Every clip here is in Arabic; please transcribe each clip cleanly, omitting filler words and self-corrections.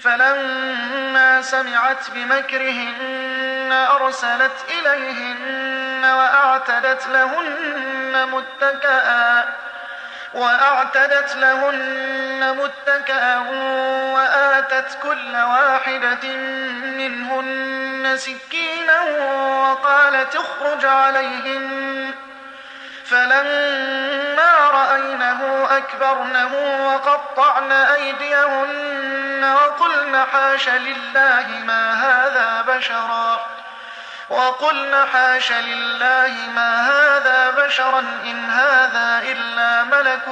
فلما سمعت بمكرهن أرسلت إليهن وأعتدت لهن متكئا وآتت كل واحدة منهن سكينا وقالت اخرج عليهن. فلما رأينه أكبرنه وقطعن أيديهن وقلن حاش لله ما هذا بشرا إن هذا إلا ملك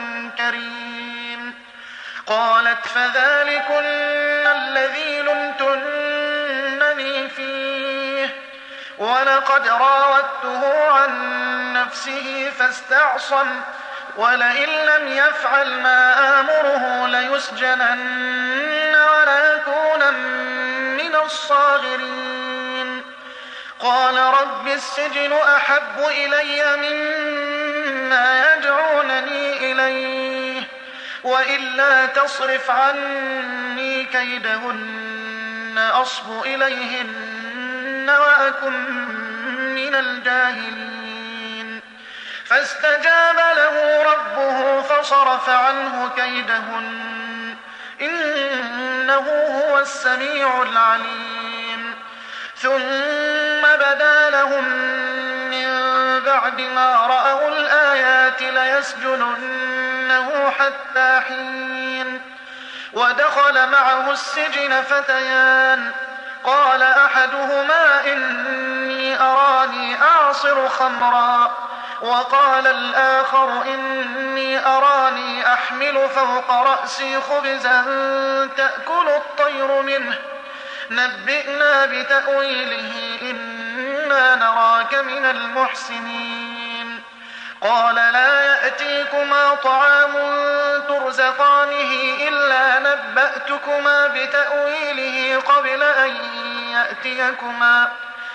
كريم. قالت فذلكن الذي لمتنني فيه ولقد راودته عن نفسه فاستعصم ولئن لم يفعل ما آمره ليسجنن وليكونن من الصاغرين. قال رب السجن أحب إلي مما يدعونني إليه وإلا تصرف عني كيدهن أصب إليهن وأكن من الجاهلين. فاستجاب له ربه فصرف عنه كيدهن إنه هو السميع العليم. ثم بدا لهم من بعد ما رأوا الآيات ليسجننه حتى حين. ودخل معه السجن فتيان قال أحدهما إني أراني أعصر خمرا وقال الآخر إني أراني أحمل فوق رأسي خبزا تأكل الطير منه نبئنا بتأويله إنا نراك من المحسنين. قال لا يأتيكما طعام ترزقانه إلا نبأتكما بتأويله قبل أن يأتيكما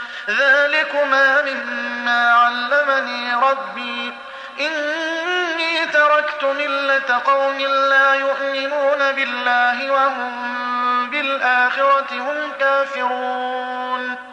ذلكما مما علمني ربي إني تركت ملة قوم لا يؤمنون بالله وهم بالآخرة هم كافرون.